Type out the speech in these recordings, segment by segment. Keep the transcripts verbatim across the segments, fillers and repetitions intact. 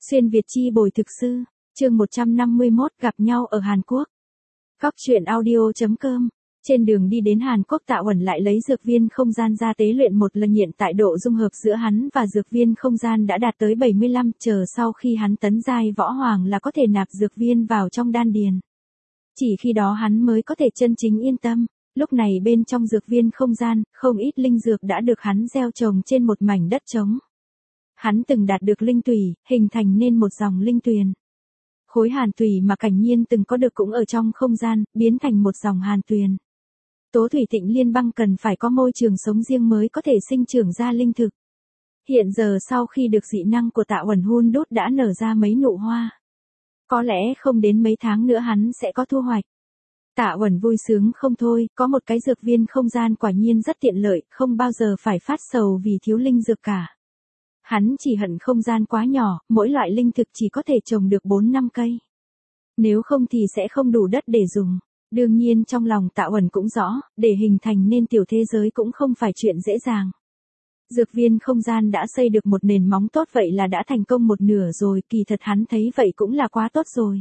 Xuyên Việt chi bồi thực sư, chương một trăm năm mươi mốt gặp nhau ở Hàn Quốc. Cóc truyện audio chấm com. Trên đường đi đến Hàn Quốc, Tạ Uẩn lại lấy dược viên không gian ra tế luyện một lần, hiện tại độ dung hợp giữa hắn và dược viên không gian đã đạt tới bảy mươi lăm, chờ sau khi hắn tấn giai võ hoàng là có thể nạp dược viên vào trong đan điền. Chỉ khi đó hắn mới có thể chân chính yên tâm. Lúc này bên trong dược viên không gian, không ít linh dược đã được hắn gieo trồng trên một mảnh đất trống. Hắn từng đạt được linh tùy, hình thành nên một dòng linh tuyền. Khối hàn tùy mà Cảnh Nhiên từng có được cũng ở trong không gian, biến thành một dòng hàn tuyền. Tố thủy tịnh liên băng cần phải có môi trường sống riêng mới có thể sinh trưởng ra linh thực. Hiện giờ sau khi được dị năng của Tạ Uẩn hun đốt đã nở ra mấy nụ hoa. Có lẽ không đến mấy tháng nữa hắn sẽ có thu hoạch. Tạ Uẩn vui sướng không thôi, có một cái dược viên không gian quả nhiên rất tiện lợi, không bao giờ phải phát sầu vì thiếu linh dược cả. Hắn chỉ hận không gian quá nhỏ, mỗi loại linh thực chỉ có thể trồng được bốn năm cây. Nếu không thì sẽ không đủ đất để dùng. Đương nhiên trong lòng Tạ Uẩn cũng rõ, để hình thành nên tiểu thế giới cũng không phải chuyện dễ dàng. Dược viên không gian đã xây được một nền móng tốt, vậy là đã thành công một nửa rồi, kỳ thật hắn thấy vậy cũng là quá tốt rồi.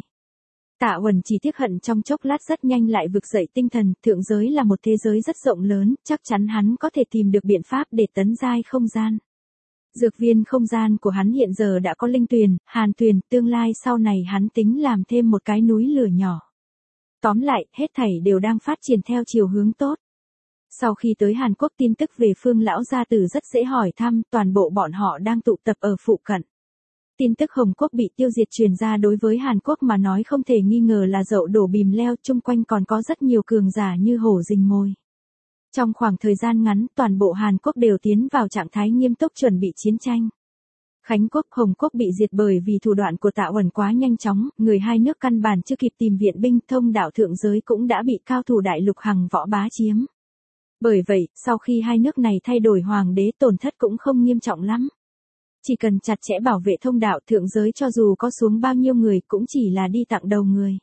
Tạ Uẩn chỉ tiếc hận trong chốc lát rất nhanh lại vực dậy tinh thần, thượng giới là một thế giới rất rộng lớn, chắc chắn hắn có thể tìm được biện pháp để tấn giai không gian. Dược viên không gian của hắn hiện giờ đã có linh tuyền, hàn tuyền, tương lai sau này hắn tính làm thêm một cái núi lửa nhỏ. Tóm lại, hết thảy đều đang phát triển theo chiều hướng tốt. Sau khi tới Hàn Quốc, tin tức về Phương lão gia tử rất dễ hỏi thăm, toàn bộ bọn họ đang tụ tập ở phụ cận. Tin tức Hồng Quốc bị tiêu diệt truyền ra đối với Hàn Quốc mà nói không thể nghi ngờ là dậu đổ bìm leo, chung quanh còn có rất nhiều cường giả như hổ rình mồi. Trong khoảng thời gian ngắn, toàn bộ Hàn Quốc đều tiến vào trạng thái nghiêm túc chuẩn bị chiến tranh. Khánh Quốc, Hồng Quốc bị diệt bởi vì thủ đoạn của Tạ Uẩn quá nhanh chóng, người hai nước căn bản chưa kịp tìm viện binh, thông đạo thượng giới cũng đã bị cao thủ đại lục Hằng Võ bá chiếm. Bởi vậy, sau khi hai nước này thay đổi hoàng đế, tổn thất cũng không nghiêm trọng lắm. Chỉ cần chặt chẽ bảo vệ thông đạo thượng giới, cho dù có xuống bao nhiêu người cũng chỉ là đi tặng đầu người.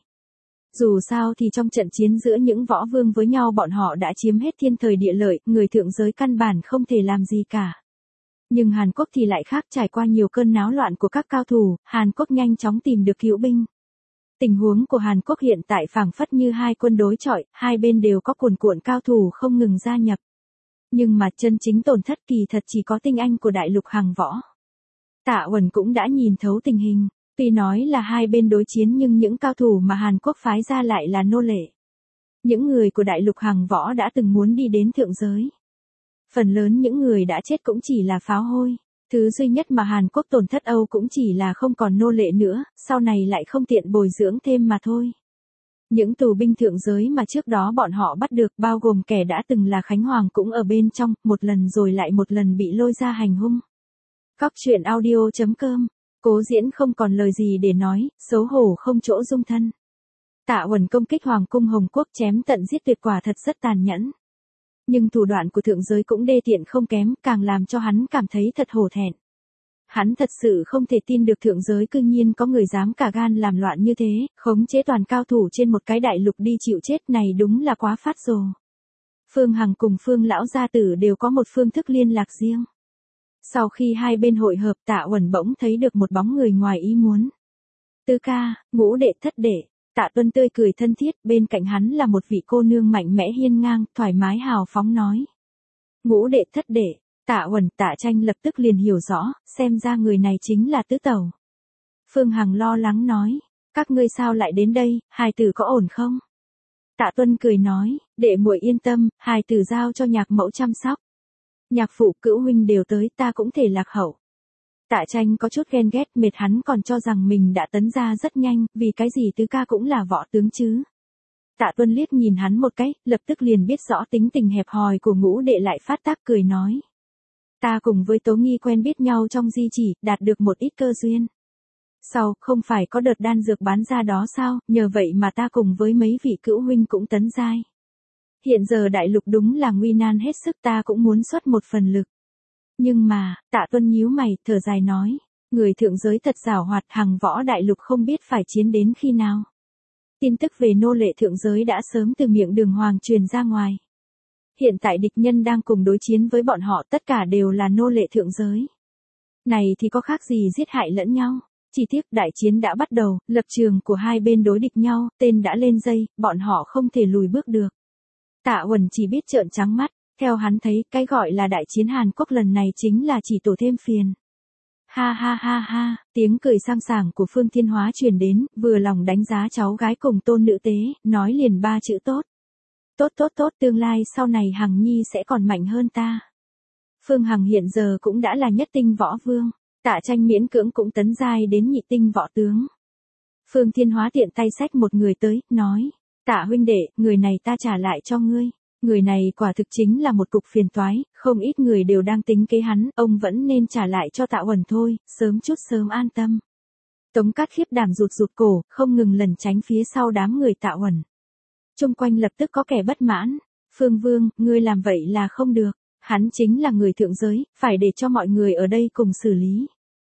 Dù sao thì trong trận chiến giữa những võ vương với nhau bọn họ đã chiếm hết thiên thời địa lợi, người thượng giới căn bản không thể làm gì cả. Nhưng Hàn Quốc thì lại khác, trải qua nhiều cơn náo loạn của các cao thủ, Hàn Quốc nhanh chóng tìm được cứu binh. Tình huống của Hàn Quốc hiện tại phảng phất như hai quân đối chọi, hai bên đều có cuồn cuộn cao thủ không ngừng gia nhập. Nhưng mà chân chính tổn thất kỳ thật chỉ có tinh anh của đại lục Hằng Võ. Tạ Uẩn cũng đã nhìn thấu tình hình, tuy nói là hai bên đối chiến nhưng những cao thủ mà Hàn Quốc phái ra lại là nô lệ. Những người của đại lục Hằng Võ đã từng muốn đi đến thượng giới. Phần lớn những người đã chết cũng chỉ là pháo hôi. Thứ duy nhất mà Hàn Quốc tổn thất Âu cũng chỉ là không còn nô lệ nữa, sau này lại không tiện bồi dưỡng thêm mà thôi. Những tù binh thượng giới mà trước đó bọn họ bắt được, bao gồm kẻ đã từng là Khánh Hoàng cũng ở bên trong, một lần rồi lại một lần bị lôi ra hành hung. Cóc truyện audio chấm com. Cố Diễn không còn lời gì để nói, xấu hổ không chỗ dung thân. Tạ Uẩn công kích Hoàng cung Hồng Quốc, chém tận giết tuyệt, quả thật rất tàn nhẫn. Nhưng thủ đoạn của thượng giới cũng đê tiện không kém, càng làm cho hắn cảm thấy thật hổ thẹn. Hắn thật sự không thể tin được thượng giới cư nhiên có người dám cả gan làm loạn như thế, khống chế toàn cao thủ trên một cái đại lục đi chịu chết, này đúng là quá phát rồ. Phương Hằng cùng Phương lão gia tử đều có một phương thức liên lạc riêng. Sau khi hai bên hội hợp, Tạ Uẩn bỗng thấy được một bóng người ngoài ý muốn. Tứ ca, Ngũ đệ, Thất đệ. Tạ Tuân tươi cười thân thiết, bên cạnh hắn là một vị cô nương mạnh mẽ hiên ngang, thoải mái hào phóng nói. Ngũ đệ, Thất đệ. Tạ Uẩn, Tạ Tranh lập tức liền hiểu rõ, xem ra người này chính là tứ tẩu. Phương Hằng lo lắng nói, các ngươi sao lại đến đây, hài tử có ổn không? Tạ Tuân cười nói, đệ muội yên tâm, hài tử giao cho nhạc mẫu chăm sóc. Nhạc phụ cữu huynh đều tới, ta cũng thể lạc hậu. Tạ Tranh có chút ghen ghét, mệt, hắn còn cho rằng mình đã tấn gia rất nhanh, vì cái gì tứ ca cũng là võ tướng chứ. Tạ Tuân liếc nhìn hắn một cái, lập tức liền biết rõ tính tình hẹp hòi của Ngũ đệ, lại phát tác cười nói. Ta cùng với Tố Nghi quen biết nhau trong di chỉ, đạt được một ít cơ duyên. Sau, không phải có đợt đan dược bán ra đó sao, nhờ vậy mà ta cùng với mấy vị cữu huynh cũng tấn giai. Hiện giờ đại lục đúng là nguy nan hết sức, ta cũng muốn xuất một phần lực. Nhưng mà, Tạ Tuân nhíu mày, thở dài nói, người thượng giới thật giảo hoạt, Hằng Võ đại lục không biết phải chiến đến khi nào. Tin tức về nô lệ thượng giới đã sớm từ miệng Đường Hoàng truyền ra ngoài. Hiện tại địch nhân đang cùng đối chiến với bọn họ, tất cả đều là nô lệ thượng giới. Này thì có khác gì giết hại lẫn nhau. Chỉ tiếc đại chiến đã bắt đầu, lập trường của hai bên đối địch nhau, tên đã lên dây, bọn họ không thể lùi bước được. Tạ Uẩn chỉ biết trợn trắng mắt, theo hắn thấy, cái gọi là đại chiến Hàn Quốc lần này chính là chỉ tổ thêm phiền. Ha ha ha ha, tiếng cười sang sảng của Phương Thiên Hóa truyền đến, vừa lòng đánh giá cháu gái cùng tôn nữ tế, nói liền ba chữ tốt. Tốt tốt tốt, tương lai sau này Hằng Nhi sẽ còn mạnh hơn ta. Phương Hằng hiện giờ cũng đã là nhất tinh võ vương, Tạ Tranh miễn cưỡng cũng tấn giai đến nhị tinh võ tướng. Phương Thiên Hóa tiện tay xách một người tới, nói, Tạ huynh đệ, người này ta trả lại cho ngươi. Người này quả thực chính là một cục phiền toái, không ít người đều đang tính kế hắn, ông vẫn nên trả lại cho Tạ Uẩn thôi, sớm chút sớm an tâm. Tống Cát khiếp đảm rụt rụt cổ, không ngừng lẩn tránh phía sau đám người Tạ Uẩn. Chung quanh lập tức có kẻ bất mãn, Phương Vương, ngươi làm vậy là không được, hắn chính là người thượng giới, phải để cho mọi người ở đây cùng xử lý.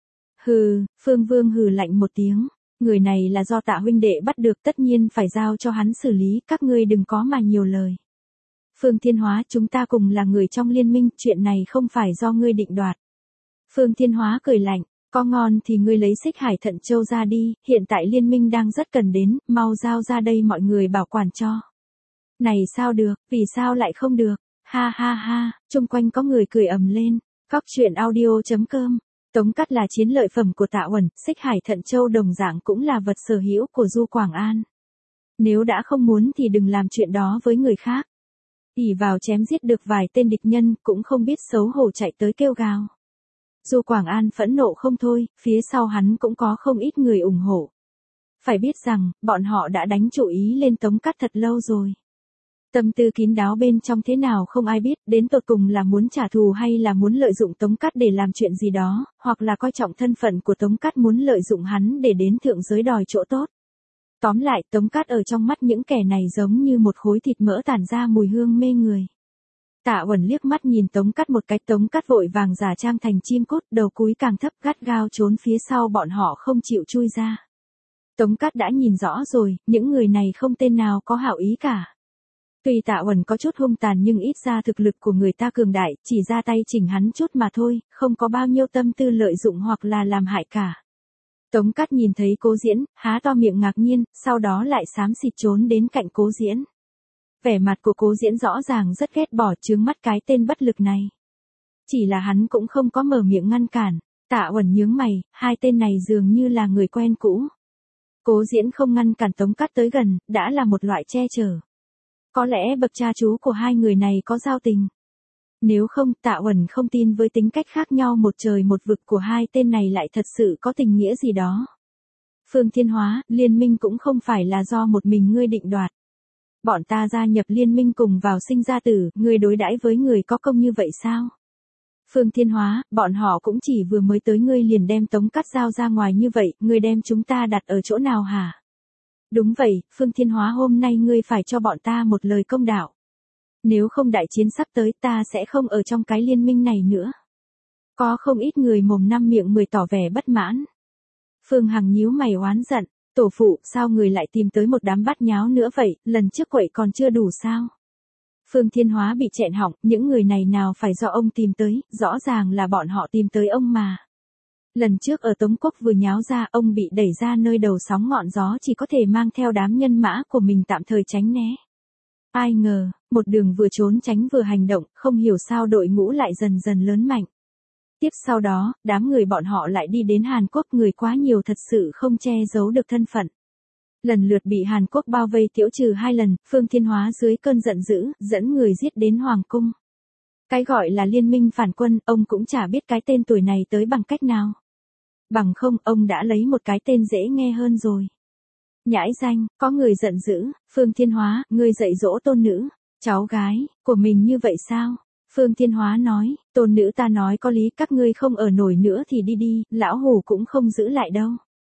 Hừ, Phương Vương hừ lạnh một tiếng, người này là do Tạ huynh đệ bắt được, tất nhiên phải giao cho hắn xử lý, các ngươi đừng có mà nhiều lời. Phương Thiên Hóa, chúng ta cùng là người trong liên minh, chuyện này không phải do ngươi định đoạt. Phương Thiên Hóa cười lạnh, có ngon thì ngươi lấy Xích Hải Thận Châu ra đi, hiện tại liên minh đang rất cần đến, mau giao ra đây mọi người bảo quản cho. Này sao được, vì sao lại không được, ha ha ha, chung quanh có người cười ầm lên, Cóc truyện audio chấm com. Tống Cát là chiến lợi phẩm của Tạ Uẩn, Xích Hải Thận Châu đồng dạng cũng là vật sở hữu của Du Quảng An. Nếu đã không muốn thì đừng làm chuyện đó với người khác. ỷ vào chém giết được vài tên địch nhân, cũng không biết xấu hổ chạy tới kêu gào. Du Quảng An phẫn nộ không thôi, phía sau hắn cũng có không ít người ủng hộ. Phải biết rằng, bọn họ đã đánh chủ ý lên Tống Cát thật lâu rồi. Tâm tư kín đáo bên trong thế nào không ai biết, đến tột cùng là muốn trả thù hay là muốn lợi dụng Tống Cát để làm chuyện gì đó, hoặc là coi trọng thân phận của Tống Cát muốn lợi dụng hắn để đến thượng giới đòi chỗ tốt. Tóm lại, Tống Cát ở trong mắt những kẻ này giống như một khối thịt mỡ tản ra mùi hương mê người. Tạ Uẩn liếc mắt nhìn Tống Cát một cái, Tống Cát vội vàng giả trang thành chim cút, đầu cúi càng thấp, gắt gao trốn phía sau bọn họ không chịu chui ra. Tống Cát đã nhìn rõ rồi, những người này không tên nào có hảo ý cả. Tuy Tạ Uẩn có chút hung tàn nhưng ít ra thực lực của người ta cường đại, chỉ ra tay chỉnh hắn chút mà thôi, không có bao nhiêu tâm tư lợi dụng hoặc là làm hại cả. Tống Cát nhìn thấy Cố Diễn, há to miệng ngạc nhiên, sau đó lại xám xịt trốn đến cạnh Cố Diễn. Vẻ mặt của Cố Diễn rõ ràng rất ghét bỏ, trướng mắt cái tên bất lực này. Chỉ là hắn cũng không có mở miệng ngăn cản, Tạ Uẩn nhướng mày, hai tên này dường như là người quen cũ. Cố Diễn không ngăn cản Tống Cát tới gần, đã là một loại che chở. Có lẽ bậc cha chú của hai người này có giao tình. Nếu không, Tạ Uẩn không tin với tính cách khác nhau một trời một vực của hai tên này lại thật sự có tình nghĩa gì đó. Phương Thiên Hóa, liên minh cũng không phải là do một mình ngươi định đoạt. Bọn ta gia nhập liên minh cùng vào sinh ra tử, ngươi đối đãi với người có công như vậy sao? Phương Thiên Hóa, bọn họ cũng chỉ vừa mới tới ngươi liền đem Tống Cát giao ra ngoài như vậy, ngươi đem chúng ta đặt ở chỗ nào hả? Đúng vậy, Phương Thiên Hóa, hôm nay ngươi phải cho bọn ta một lời công đạo. Nếu không đại chiến sắp tới ta sẽ không ở trong cái liên minh này nữa. Có không ít người mồm năm miệng mười tỏ vẻ bất mãn. Phương Hằng nhíu mày oán giận, tổ phụ sao người lại tìm tới một đám bát nháo nữa vậy, lần trước quậy còn chưa đủ sao? Phương Thiên Hóa bị chẹn họng, những người này nào phải do ông tìm tới, rõ ràng là bọn họ tìm tới ông mà. Lần trước ở Tống Quốc vừa nháo ra, ông bị đẩy ra nơi đầu sóng ngọn gió, chỉ có thể mang theo đám nhân mã của mình tạm thời tránh né. Ai ngờ, một đường vừa trốn tránh vừa hành động, không hiểu sao đội ngũ lại dần dần lớn mạnh. Tiếp sau đó, đám người bọn họ lại đi đến Hàn Quốc, người quá nhiều thật sự không che giấu được thân phận. Lần lượt bị Hàn Quốc bao vây tiễu trừ hai lần, Phương Thiên Hóa dưới cơn giận dữ, dẫn người giết đến Hoàng Cung. Cái gọi là liên minh phản quân, ông cũng chả biết cái tên tuổi này tới bằng cách nào. Bằng không, ông đã lấy một cái tên dễ nghe hơn rồi. Nhãi danh, có người giận dữ, Phương Thiên Hóa, ngươi dạy dỗ tôn nữ, cháu gái, của mình như vậy sao? Phương Thiên Hóa nói, tôn nữ ta nói có lý, các ngươi không ở nổi nữa thì đi đi, lão hủ cũng không giữ lại đâu.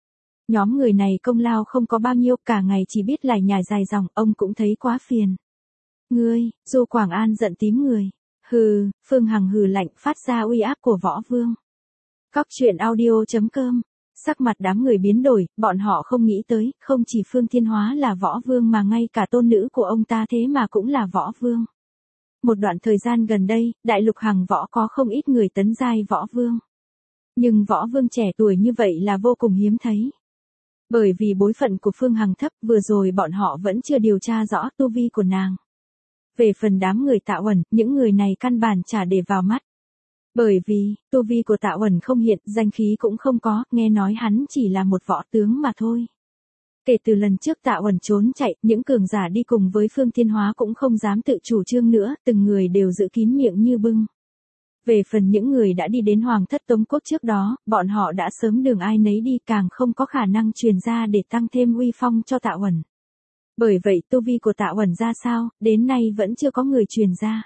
Nhóm người này công lao không có bao nhiêu, cả ngày chỉ biết lải nhải dài dòng, ông cũng thấy quá phiền. Ngươi, Du Quảng An giận tím người. Hừ, Phương Hằng hừ lạnh, phát ra uy áp của võ vương. Cóc truyện audio chấm com. Sắc mặt đám người biến đổi, bọn họ không nghĩ tới, không chỉ Phương Thiên Hóa là võ vương mà ngay cả tôn nữ của ông ta thế mà cũng là võ vương. Một đoạn thời gian gần đây, đại lục Hằng Võ có không ít người tấn giai võ vương. Nhưng võ vương trẻ tuổi như vậy là vô cùng hiếm thấy. Bởi vì bối phận của Phương Hằng thấp, vừa rồi bọn họ vẫn chưa điều tra rõ tu vi của nàng. Về phần đám người Tạ Uẩn, những người này căn bản chả để vào mắt. Bởi vì, tu vi của Tạ Uẩn không hiện, danh khí cũng không có, nghe nói hắn chỉ là một võ tướng mà thôi. Kể từ lần trước Tạ Uẩn trốn chạy, những cường giả đi cùng với Phương Thiên Hóa cũng không dám tự chủ trương nữa, từng người đều giữ kín miệng như bưng. Về phần những người đã đi đến Hoàng thất Tống Quốc trước đó, bọn họ đã sớm đường ai nấy đi, càng không có khả năng truyền ra để tăng thêm uy phong cho Tạ Uẩn. Bởi vậy tu vi của Tạ Uẩn ra sao, đến nay vẫn chưa có người truyền ra.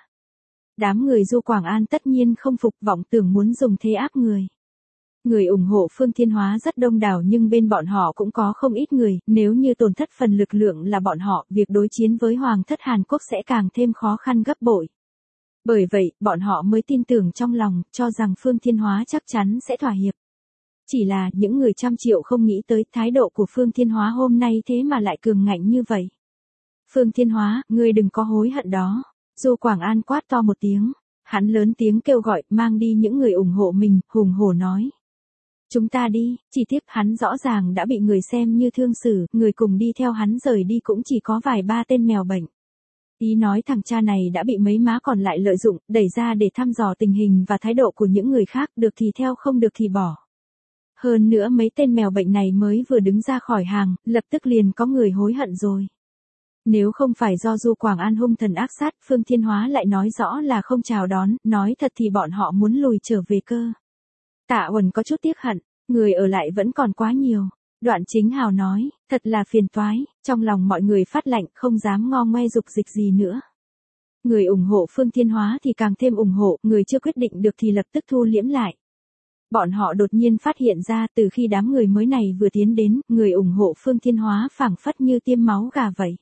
Đám người Du Quảng An tất nhiên không phục, vọng tưởng muốn dùng thế áp người. Người ủng hộ Phương Thiên Hóa rất đông đảo, nhưng bên bọn họ cũng có không ít người, nếu như tổn thất phần lực lượng là bọn họ, việc đối chiến với Hoàng thất Hàn Quốc sẽ càng thêm khó khăn gấp bội. Bởi vậy, bọn họ mới tin tưởng trong lòng, cho rằng Phương Thiên Hóa chắc chắn sẽ thỏa hiệp. Chỉ là, những người trăm triệu không nghĩ tới thái độ của Phương Thiên Hóa hôm nay thế mà lại cường ngạnh như vậy. Phương Thiên Hóa, ngươi đừng có hối hận đó. Du Quảng An quát to một tiếng. Hắn lớn tiếng kêu gọi, mang đi những người ủng hộ mình, hùng hổ nói. Chúng ta đi, chỉ tiếp hắn rõ ràng đã bị người xem như thương xử, người cùng đi theo hắn rời đi cũng chỉ có vài ba tên mèo bệnh. Ý nói thằng cha này đã bị mấy má còn lại lợi dụng, đẩy ra để thăm dò tình hình và thái độ của những người khác, được thì theo không được thì bỏ. Hơn nữa mấy tên mèo bệnh này mới vừa đứng ra khỏi hàng, lập tức liền có người hối hận rồi. Nếu không phải do Du Quảng An hung thần ác sát, Phương Thiên Hóa lại nói rõ là không chào đón, nói thật thì bọn họ muốn lùi trở về cơ. Tạ Uẩn có chút tiếc hận, người ở lại vẫn còn quá nhiều. Đoạn Chính Hào nói, thật là phiền toái, trong lòng mọi người phát lạnh, không dám ngo ngoe dục dịch gì nữa. Người ủng hộ Phương Thiên Hóa thì càng thêm ủng hộ, người chưa quyết định được thì lập tức thu liễm lại. Bọn họ đột nhiên phát hiện ra từ khi đám người mới này vừa tiến đến, người ủng hộ Phương Thiên Hóa phảng phất như tiêm máu gà vậy.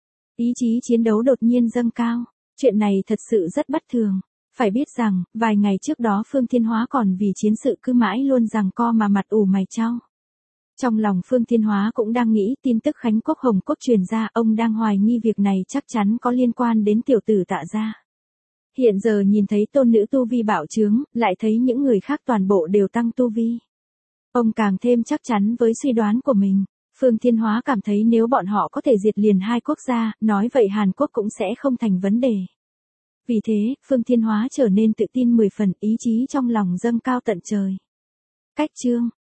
Ý chí chiến đấu đột nhiên dâng cao, chuyện này thật sự rất bất thường. Phải biết rằng, vài ngày trước đó Phương Thiên Hóa còn vì chiến sự cứ mãi luôn giằng co mà mặt ủ mày chau. Trong lòng Phương Thiên Hóa cũng đang nghĩ tin tức Khánh Quốc Hồng Quốc truyền ra, ông đang hoài nghi việc này chắc chắn có liên quan đến tiểu tử Tạ gia. Hiện giờ nhìn thấy tôn nữ tu vi bạo trướng, lại thấy những người khác toàn bộ đều tăng tu vi. Ông càng thêm chắc chắn với suy đoán của mình. Phương Thiên Hóa cảm thấy nếu bọn họ có thể diệt liền hai quốc gia, nói vậy Hàn Quốc cũng sẽ không thành vấn đề. Vì thế, Phương Thiên Hóa trở nên tự tin mười phần, ý chí trong lòng dâng cao tận trời. Cách chương